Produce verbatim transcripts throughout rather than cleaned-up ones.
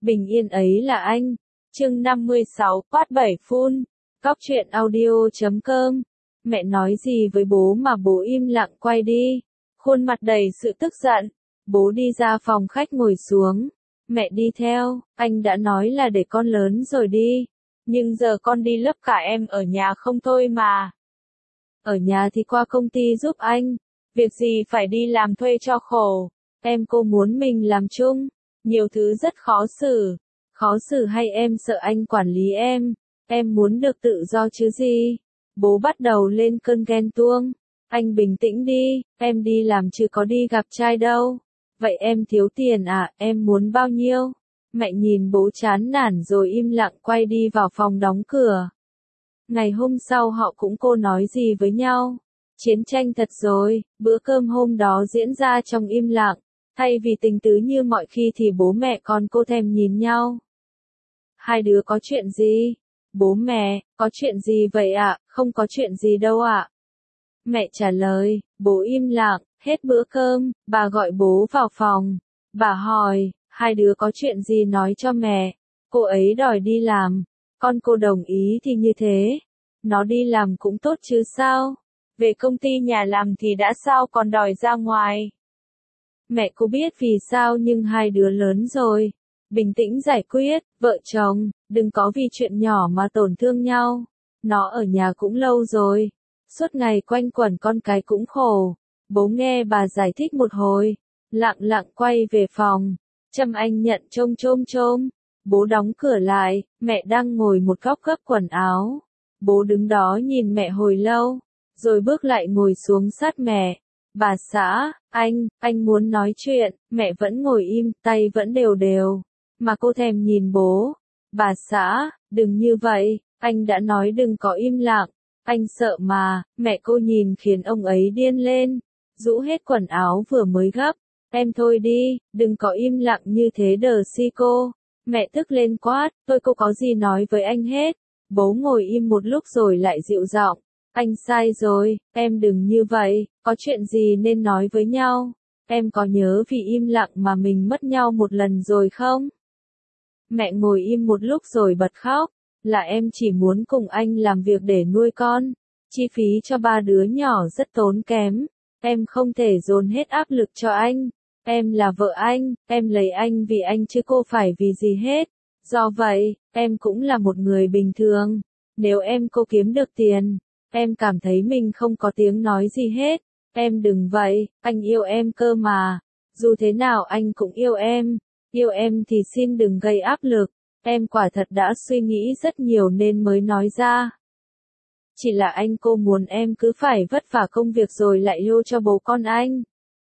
bình yên ấy là anh. Chương năm mươi sáu, quát bảy phun. Góc truyện audio chấm com. Mẹ nói gì với bố mà bố im lặng quay đi. Khuôn mặt đầy sự tức giận. Bố đi ra phòng khách ngồi xuống. Mẹ đi theo, anh đã nói là để con lớn rồi đi. Nhưng giờ con đi lớp cả em ở nhà không thôi mà. Ở nhà thì qua công ty giúp anh. Việc gì phải đi làm thuê cho khổ. Em cô muốn mình làm chung. Nhiều thứ rất khó xử. Khó xử hay em sợ anh quản lý em. Em muốn được tự do chứ gì. Bố bắt đầu lên cơn ghen tuông. Anh bình tĩnh đi, em đi làm chứ có đi gặp trai đâu. Vậy em thiếu tiền à, em muốn bao nhiêu? Mẹ nhìn bố chán nản rồi im lặng quay đi vào phòng đóng cửa. Ngày hôm sau họ cũng cô nói gì với nhau. Chiến tranh thật rồi, bữa cơm hôm đó diễn ra trong im lặng. Thay vì tình tứ như mọi khi thì bố mẹ con cô thèm nhìn nhau. Hai đứa có chuyện gì? Bố mẹ, có chuyện gì vậy ạ? À? Không có chuyện gì đâu ạ. À? Mẹ trả lời, bố im lặng, hết bữa cơm, bà gọi bố vào phòng. Bà hỏi, hai đứa có chuyện gì nói cho mẹ. Cô ấy đòi đi làm. Con cô đồng ý thì như thế. Nó đi làm cũng tốt chứ sao? Về công ty nhà làm thì đã sao còn đòi ra ngoài. Mẹ cô biết vì sao nhưng hai đứa lớn rồi. Bình tĩnh giải quyết, vợ chồng, đừng có vì chuyện nhỏ mà tổn thương nhau. Nó ở nhà cũng lâu rồi. Suốt ngày quanh quẩn con cái cũng khổ. Bố nghe bà giải thích một hồi. Lặng lặng quay về phòng. Trâm Anh nhận trông trôm trôm. Bố đóng cửa lại, mẹ đang ngồi một góc gấp quần áo. Bố đứng đó nhìn mẹ hồi lâu. Rồi bước lại ngồi xuống sát mẹ. Bà xã, anh, anh muốn nói chuyện, mẹ vẫn ngồi im, tay vẫn đều đều. Mà cô thèm nhìn bố. Bà xã, đừng như vậy, anh đã nói đừng có im lặng. Anh sợ mà, mẹ cô nhìn khiến ông ấy điên lên. Rũ hết quần áo vừa mới gấp. Em thôi đi, đừng có im lặng như thế đờ si cô. Mẹ tức lên quát, tôi cô có gì nói với anh hết. Bố ngồi im một lúc rồi lại dịu giọng. Anh sai rồi, em đừng như vậy, có chuyện gì nên nói với nhau. Em có nhớ vì im lặng mà mình mất nhau một lần rồi không? Mẹ ngồi im một lúc rồi bật khóc. Là em chỉ muốn cùng anh làm việc để nuôi con. Chi phí cho ba đứa nhỏ rất tốn kém. Em không thể dồn hết áp lực cho anh. Em là vợ anh, em lấy anh vì anh chứ cô phải vì gì hết. Do vậy, em cũng là một người bình thường. Nếu em cô kiếm được tiền, em cảm thấy mình không có tiếng nói gì hết. Em đừng vậy, anh yêu em cơ mà. Dù thế nào anh cũng yêu em. Yêu em thì xin đừng gây áp lực. Em quả thật đã suy nghĩ rất nhiều nên mới nói ra. Chỉ là anh cô muốn em cứ phải vất vả công việc rồi lại yêu cho bố con anh.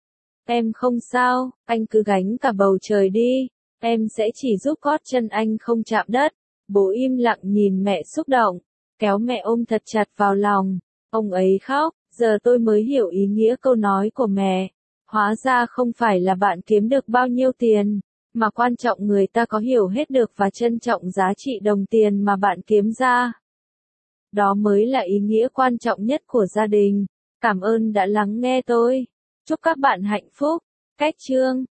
Em không sao, anh cứ gánh cả bầu trời đi. Em sẽ chỉ giúp gót chân anh không chạm đất. Bố im lặng nhìn mẹ xúc động. Kéo mẹ ôm thật chặt vào lòng. Ông ấy khóc, giờ tôi mới hiểu ý nghĩa câu nói của mẹ. Hóa ra không phải là bạn kiếm được bao nhiêu tiền, mà quan trọng người ta có hiểu hết được và trân trọng giá trị đồng tiền mà bạn kiếm ra. Đó mới là ý nghĩa quan trọng nhất của gia đình. Cảm ơn đã lắng nghe tôi. Chúc các bạn hạnh phúc. Cách chương